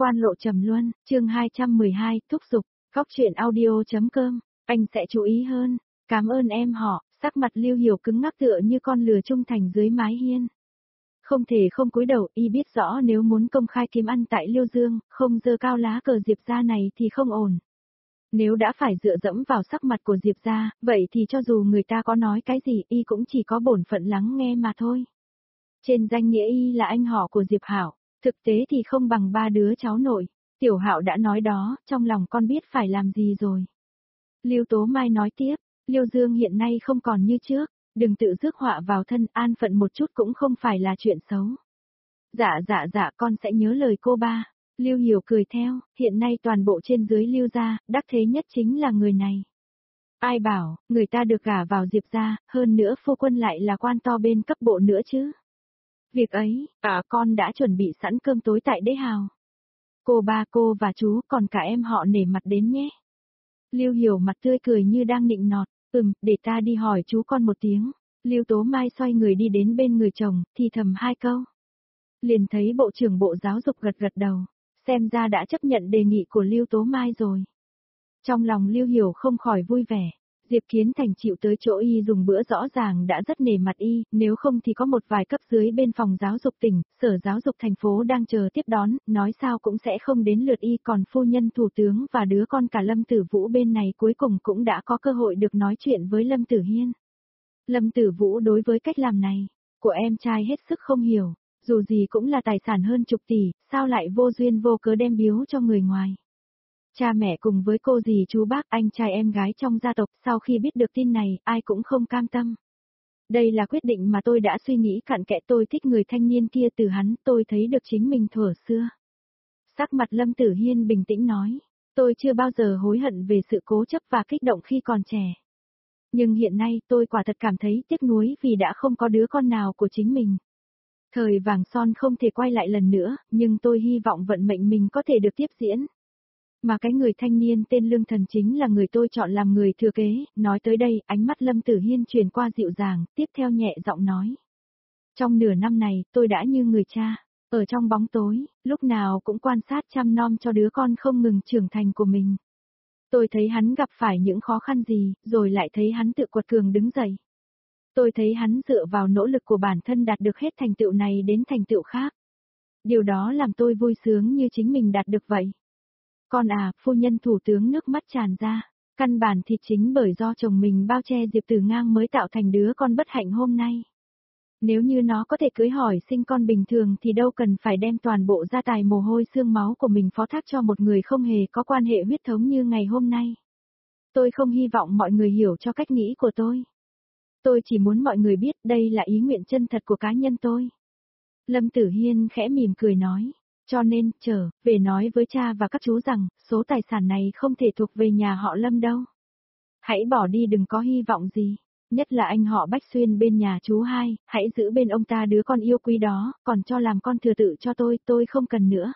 Quan lộ trầm luân, chương 212, thúc giục, góc truyện audio.com, anh sẽ chú ý hơn, cảm ơn em họ, sắc mặt Lưu Hiểu cứng ngắc tựa như con lừa trung thành dưới mái hiên. Không thể không cúi đầu, y biết rõ nếu muốn công khai kiếm ăn tại Liêu Dương, không giơ cao lá cờ Diệp gia này thì không ổn. Nếu đã phải dựa dẫm vào sắc mặt của Diệp gia, vậy thì cho dù người ta có nói cái gì, y cũng chỉ có bổn phận lắng nghe mà thôi. Trên danh nghĩa y là anh họ của Diệp Hạo, thực tế thì không bằng ba đứa cháu nội. Tiểu Hạo đã nói đó, trong lòng con biết phải làm gì rồi. Lưu Tố Mai nói tiếp, Liêu Dương hiện nay không còn như trước, đừng tự rước họa vào thân, an phận một chút cũng không phải là chuyện xấu. Dạ con sẽ nhớ lời cô ba. Lưu Hiểu cười theo, hiện nay toàn bộ trên dưới Lưu gia, đắc thế nhất chính là người này. Ai bảo, người ta được gả vào Diệp gia, hơn nữa phu quân lại là quan to bên cấp bộ nữa chứ. Việc ấy, con đã chuẩn bị sẵn cơm tối tại Đế Hào. Cô ba cô và chú còn cả em họ nể mặt đến nhé. Lưu Hiểu mặt tươi cười như đang nịnh nọt, để ta đi hỏi chú con một tiếng. Lưu Tố Mai xoay người đi đến bên người chồng, thì thầm hai câu. Liền thấy Bộ trưởng Bộ Giáo dục gật gật đầu, xem ra đã chấp nhận đề nghị của Lưu Tố Mai rồi. Trong lòng Lưu Hiểu không khỏi vui vẻ. Diệp Kiến Thành chịu tới chỗ y dùng bữa rõ ràng đã rất nể mặt y, nếu không thì có một vài cấp dưới bên phòng giáo dục tỉnh, sở giáo dục thành phố đang chờ tiếp đón, nói sao cũng sẽ không đến lượt y, còn phu nhân thủ tướng và đứa con cả Lâm Tử Vũ bên này cuối cùng cũng đã có cơ hội được nói chuyện với Lâm Tử Hiên. Lâm Tử Vũ đối với cách làm này của em trai hết sức không hiểu, dù gì cũng là tài sản hơn chục tỷ, sao lại vô duyên vô cớ đem biếu cho người ngoài. Cha mẹ cùng với cô dì chú bác anh trai em gái trong gia tộc sau khi biết được tin này ai cũng không cam tâm. Đây là quyết định mà tôi đã suy nghĩ cặn kẽ, tôi thích người thanh niên kia từ hắn, tôi thấy được chính mình thuở xưa. Sắc mặt Lâm Tử Hiên bình tĩnh nói, tôi chưa bao giờ hối hận về sự cố chấp và kích động khi còn trẻ. Nhưng hiện nay tôi quả thật cảm thấy tiếc nuối vì đã không có đứa con nào của chính mình. Thời vàng son không thể quay lại lần nữa, nhưng tôi hy vọng vận mệnh mình có thể được tiếp diễn. Mà cái người thanh niên tên Lương Thần chính là người tôi chọn làm người thừa kế, nói tới đây, ánh mắt Lâm Tử Hiên chuyển qua dịu dàng, tiếp theo nhẹ giọng nói. Trong nửa năm này, tôi đã như người cha, ở trong bóng tối, lúc nào cũng quan sát chăm nom cho đứa con không ngừng trưởng thành của mình. Tôi thấy hắn gặp phải những khó khăn gì, rồi lại thấy hắn tự quật cường đứng dậy. Tôi thấy hắn dựa vào nỗ lực của bản thân đạt được hết thành tựu này đến thành tựu khác. Điều đó làm tôi vui sướng như chính mình đạt được vậy. Con phu nhân thủ tướng nước mắt tràn ra, căn bản thì chính bởi do chồng mình bao che Diệp Tử Ngang mới tạo thành đứa con bất hạnh hôm nay. Nếu như nó có thể cưới hỏi sinh con bình thường thì đâu cần phải đem toàn bộ gia tài mồ hôi xương máu của mình phó thác cho một người không hề có quan hệ huyết thống như ngày hôm nay. Tôi không hy vọng mọi người hiểu cho cách nghĩ của tôi. Tôi chỉ muốn mọi người biết đây là ý nguyện chân thật của cá nhân tôi. Lâm Tử Hiên khẽ mỉm cười nói. Cho nên, trở về nói với cha và các chú rằng, số tài sản này không thể thuộc về nhà họ Lâm đâu. Hãy bỏ đi, đừng có hy vọng gì. Nhất là anh họ Bách Xuyên bên nhà chú hai, hãy giữ bên ông ta đứa con yêu quý đó, còn cho làm con thừa tự cho tôi không cần nữa.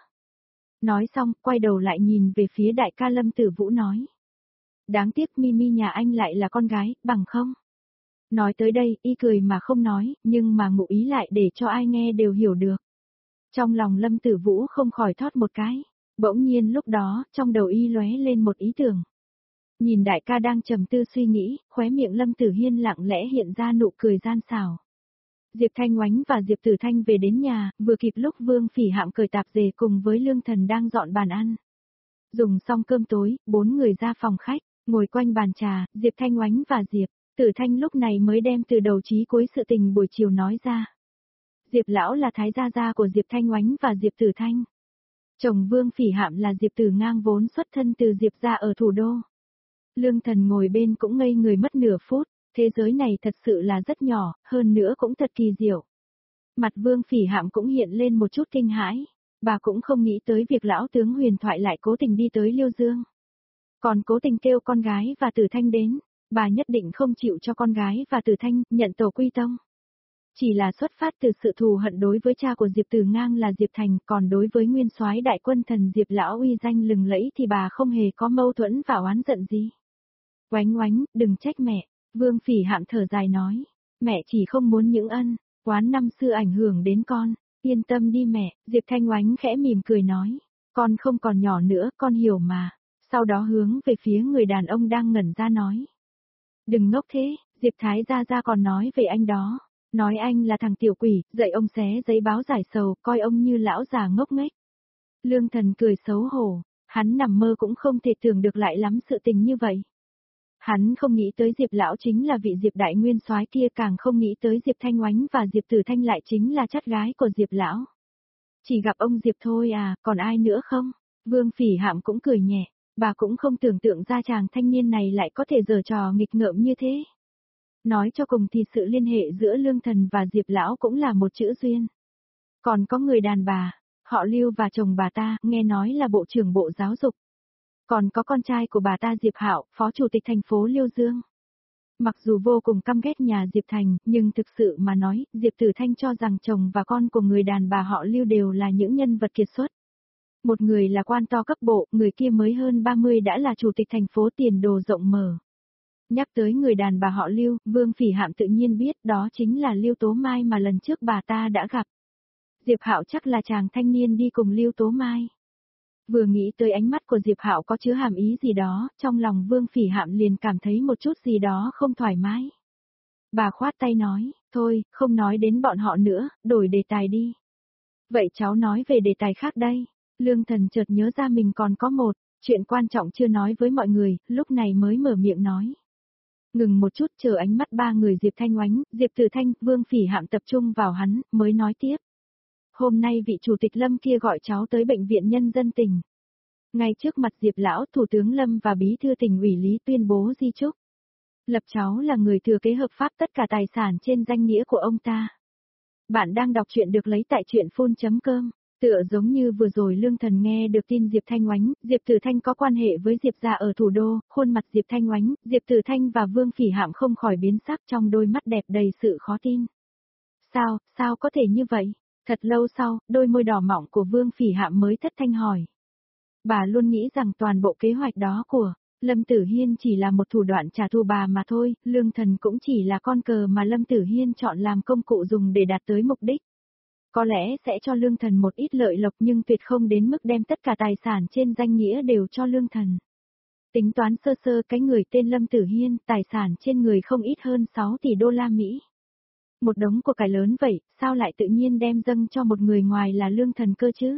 Nói xong, quay đầu lại nhìn về phía đại ca Lâm Tử Vũ nói. Đáng tiếc Mimi nhà anh lại là con gái, bằng không? Nói tới đây, y cười mà không nói, nhưng mà ngụ ý lại để cho ai nghe đều hiểu được. Trong lòng Lâm Tử Vũ không khỏi thót một cái, bỗng nhiên lúc đó, trong đầu y lóe lên một ý tưởng. Nhìn đại ca đang trầm tư suy nghĩ, khóe miệng Lâm Tử Hiên lặng lẽ hiện ra nụ cười gian xảo. Diệp Thanh Oánh và Diệp Tử Thanh về đến nhà, vừa kịp lúc Vương Phỉ Hạm cởi tạp dề cùng với Lương Thần đang dọn bàn ăn. Dùng xong cơm tối, 4 người ra phòng khách, ngồi quanh bàn trà, Diệp Thanh Oánh và Diệp Tử Thanh lúc này mới đem từ đầu chí cuối sự tình buổi chiều nói ra. Diệp lão là thái gia của Diệp Thanh Oánh và Diệp Tử Thanh. Chồng Vương Phỉ Hạm là Diệp Tử Ngang vốn xuất thân từ Diệp gia ở thủ đô. Lương Thần ngồi bên cũng ngây người mất nửa phút, thế giới này thật sự là rất nhỏ, hơn nữa cũng thật kỳ diệu. Mặt Vương Phỉ Hạm cũng hiện lên một chút kinh hãi, bà cũng không nghĩ tới việc lão tướng huyền thoại lại cố tình đi tới Liêu Dương. Còn cố tình kêu con gái và Tử Thanh đến, bà nhất định không chịu cho con gái và Tử Thanh nhận tổ quy tông. Chỉ là xuất phát từ sự thù hận đối với cha của Diệp Tử Ngang là Diệp Thành, còn đối với nguyên soái đại quân thần Diệp lão uy danh lừng lẫy thì bà không hề có mâu thuẫn và oán giận gì. Oánh oánh, đừng trách mẹ, Vương Phỉ Hạm thở dài nói, mẹ chỉ không muốn những oán năm xưa ảnh hưởng đến con, yên tâm đi mẹ, Diệp Thanh Oánh khẽ mỉm cười nói, Con không còn nhỏ nữa, con hiểu mà. Sau đó hướng về phía người đàn ông đang ngẩn ra nói. Đừng ngốc thế, Diệp Thái Gia còn nói về anh đó. Nói anh là thằng tiểu quỷ, dạy ông xé giấy báo giải sầu, coi ông như lão già ngốc nghếch. Lương Thần cười xấu hổ, hắn nằm mơ cũng không thể tưởng được lại lắm sự tình như vậy. Hắn không nghĩ tới Diệp lão chính là vị Diệp đại nguyên soái kia, càng không nghĩ tới Diệp Thanh Oánh và Diệp Tử Thanh lại chính là chắt gái của Diệp lão. Chỉ gặp ông Diệp thôi à, còn ai nữa không? Vương Phỉ Hạm cũng cười nhẹ, bà cũng không tưởng tượng ra chàng thanh niên này lại có thể giở trò nghịch ngợm như thế. Nói cho cùng thì sự liên hệ giữa Lương Thần và Diệp lão cũng là một chữ duyên. Còn có người đàn bà, họ Lưu và chồng bà ta, nghe nói là bộ trưởng bộ giáo dục. Còn có con trai của bà ta Diệp Hạo, phó chủ tịch thành phố Liêu Dương. Mặc dù vô cùng căm ghét nhà Diệp Thành, nhưng thực sự mà nói, Diệp Tử Thanh cho rằng chồng và con của người đàn bà họ Lưu đều là những nhân vật kiệt xuất. Một người là quan to cấp bộ, người kia mới hơn 30 đã là chủ tịch thành phố, tiền đồ rộng mở. Nhắc tới người đàn bà họ Lưu, Vương Phỉ Hạm tự nhiên biết đó chính là Lưu Tố Mai mà lần trước bà ta đã gặp. Diệp Hạo chắc là chàng thanh niên đi cùng Lưu Tố Mai. Vừa nghĩ tới ánh mắt của Diệp Hạo có chứa hàm ý gì đó, trong lòng Vương Phỉ Hạm liền cảm thấy một chút gì đó không thoải mái. Bà khoát tay nói, thôi, không nói đến bọn họ nữa, đổi đề tài đi. Vậy cháu nói về đề tài khác đây. Lương Thần chợt nhớ ra mình còn có một chuyện quan trọng chưa nói với mọi người, lúc này mới mở miệng nói. Ngừng một chút, chờ ánh mắt ba người Diệp Thanh Oánh, Diệp Tử Thanh, Vương Phỉ Hạm tập trung vào hắn, mới nói tiếp. Hôm nay vị chủ tịch Lâm kia gọi cháu tới bệnh viện nhân dân tỉnh. Ngay trước mặt Diệp lão, Thủ tướng Lâm và Bí thư tỉnh ủy Lý tuyên bố di chúc. Lập cháu là người thừa kế hợp pháp tất cả tài sản trên danh nghĩa của ông ta. Bạn đang đọc truyện được lấy tại truyện.com. Tựa giống như vừa rồi Lương Thần nghe được tin Diệp Thanh Oánh, Diệp Tử Thanh có quan hệ với Diệp gia ở thủ đô, khuôn mặt Diệp Thanh Oánh, Diệp Tử Thanh và Vương Phỉ Hạm không khỏi biến sắc, trong đôi mắt đẹp đầy sự khó tin. Sao có thể như vậy? Thật lâu sau, đôi môi đỏ mọng của Vương Phỉ Hạm mới thất thanh hỏi. Bà luôn nghĩ rằng toàn bộ kế hoạch đó của Lâm Tử Hiên chỉ là một thủ đoạn trả thù bà mà thôi, Lương Thần cũng chỉ là con cờ mà Lâm Tử Hiên chọn làm công cụ dùng để đạt tới mục đích. Có lẽ sẽ cho Lương Thần một ít lợi lộc nhưng tuyệt không đến mức đem tất cả tài sản trên danh nghĩa đều cho Lương Thần. Tính toán sơ sơ, cái người tên Lâm Tử Hiên, tài sản trên người không ít hơn 6 tỷ đô la Mỹ. Một đống của cải lớn vậy, sao lại tự nhiên đem dâng cho một người ngoài là Lương Thần cơ chứ?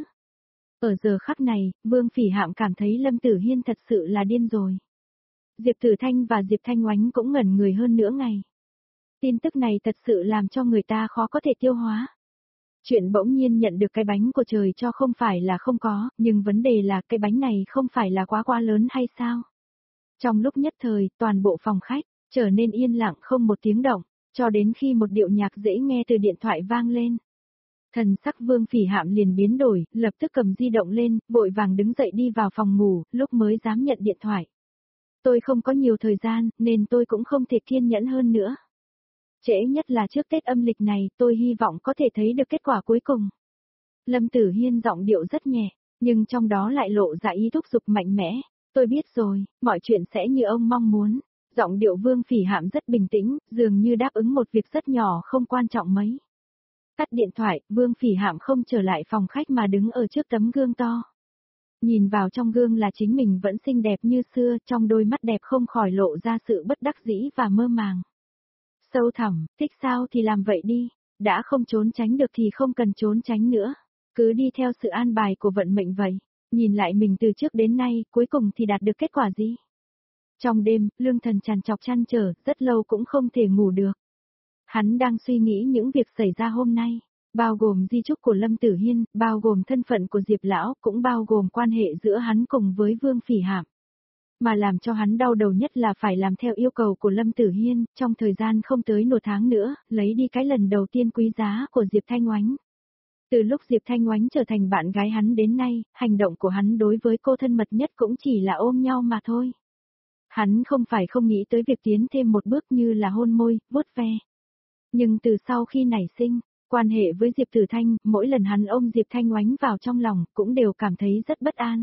Ở giờ khắc này, Vương Phỉ Hạm cảm thấy Lâm Tử Hiên thật sự là điên rồi. Diệp Tử Thanh và Diệp Thanh Oánh cũng ngẩn người hơn nửa ngày. Tin tức này thật sự làm cho người ta khó có thể tiêu hóa. Chuyện bỗng nhiên nhận được cái bánh của trời cho không phải là không có, nhưng vấn đề là cái bánh này không phải là quá lớn hay sao? Trong lúc nhất thời, toàn bộ phòng khách trở nên yên lặng không một tiếng động, cho đến khi một điệu nhạc dễ nghe từ điện thoại vang lên. Thần sắc Vương Phỉ Hạm liền biến đổi, lập tức cầm di động lên, vội vàng đứng dậy đi vào phòng ngủ, lúc mới dám nhận điện thoại. Tôi không có nhiều thời gian, nên tôi cũng không thể kiên nhẫn hơn nữa. Trễ nhất là trước Tết âm lịch này, tôi hy vọng có thể thấy được kết quả cuối cùng. Lâm Tử Hiên giọng điệu rất nhẹ, nhưng trong đó lại lộ ra ý thúc giục mạnh mẽ. Tôi biết rồi, mọi chuyện sẽ như ông mong muốn. Giọng điệu Vương Phỉ Hạm rất bình tĩnh, dường như đáp ứng một việc rất nhỏ không quan trọng mấy. Tắt điện thoại, Vương Phỉ Hạm không trở lại phòng khách mà đứng ở trước tấm gương to. Nhìn vào trong gương là chính mình vẫn xinh đẹp như xưa, trong đôi mắt đẹp không khỏi lộ ra sự bất đắc dĩ và mơ màng. Sâu thẳm, thích sao thì làm vậy đi, đã không trốn tránh được thì không cần trốn tránh nữa, cứ đi theo sự an bài của vận mệnh vậy. Nhìn lại mình từ trước đến nay, cuối cùng thì đạt được kết quả gì? Trong đêm, Lương Thần trằn trọc trăn trở, rất lâu cũng không thể ngủ được. Hắn đang suy nghĩ những việc xảy ra hôm nay, bao gồm di chúc của Lâm Tử Hiên, bao gồm thân phận của Diệp Lão, cũng bao gồm quan hệ giữa hắn cùng với Vương Phỉ Hạm. Mà làm cho hắn đau đầu nhất là phải làm theo yêu cầu của Lâm Tử Hiên, trong thời gian không tới nửa tháng nữa, lấy đi cái lần đầu tiên quý giá của Diệp Thanh Oánh. Từ lúc Diệp Thanh Oánh trở thành bạn gái hắn đến nay, hành động của hắn đối với cô thân mật nhất cũng chỉ là ôm nhau mà thôi. Hắn không phải không nghĩ tới việc tiến thêm một bước như là hôn môi, vuốt ve. Nhưng từ sau khi nảy sinh quan hệ với Diệp Tử Thanh, mỗi lần hắn ôm Diệp Thanh Oánh vào trong lòng, cũng đều cảm thấy rất bất an.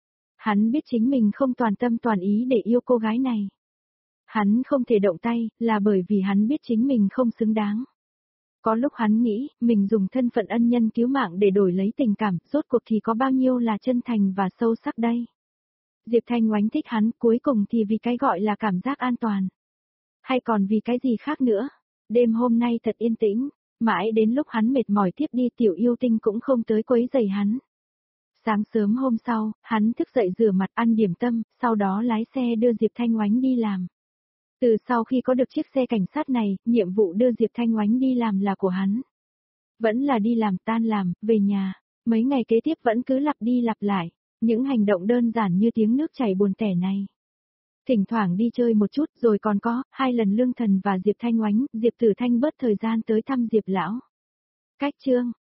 Hắn biết chính mình không toàn tâm toàn ý để yêu cô gái này. Hắn không thể động tay, là bởi vì hắn biết chính mình không xứng đáng. Có lúc hắn nghĩ, mình dùng thân phận ân nhân cứu mạng để đổi lấy tình cảm, rốt cuộc thì có bao nhiêu là chân thành và sâu sắc đây. Diệp Thanh Oánh thích hắn, cuối cùng thì vì cái gọi là cảm giác an toàn. Hay còn vì cái gì khác nữa. Đêm hôm nay thật yên tĩnh, mãi đến lúc hắn mệt mỏi tiếp đi Tiểu Yêu Tinh cũng không tới quấy rầy hắn. Sáng sớm hôm sau, hắn thức dậy rửa mặt ăn điểm tâm, sau đó lái xe đưa Diệp Thanh Oánh đi làm. Từ sau khi có được chiếc xe cảnh sát này, nhiệm vụ đưa Diệp Thanh Oánh đi làm là của hắn. Vẫn là đi làm tan làm, về nhà, mấy ngày kế tiếp vẫn cứ lặp đi lặp lại, những hành động đơn giản như tiếng nước chảy buồn tẻ này. Thỉnh thoảng đi chơi một chút rồi còn có, 2 lần Lương Thần và Diệp Thanh Oánh, Diệp Tử Thanh bớt thời gian tới thăm Diệp Lão. Cách chương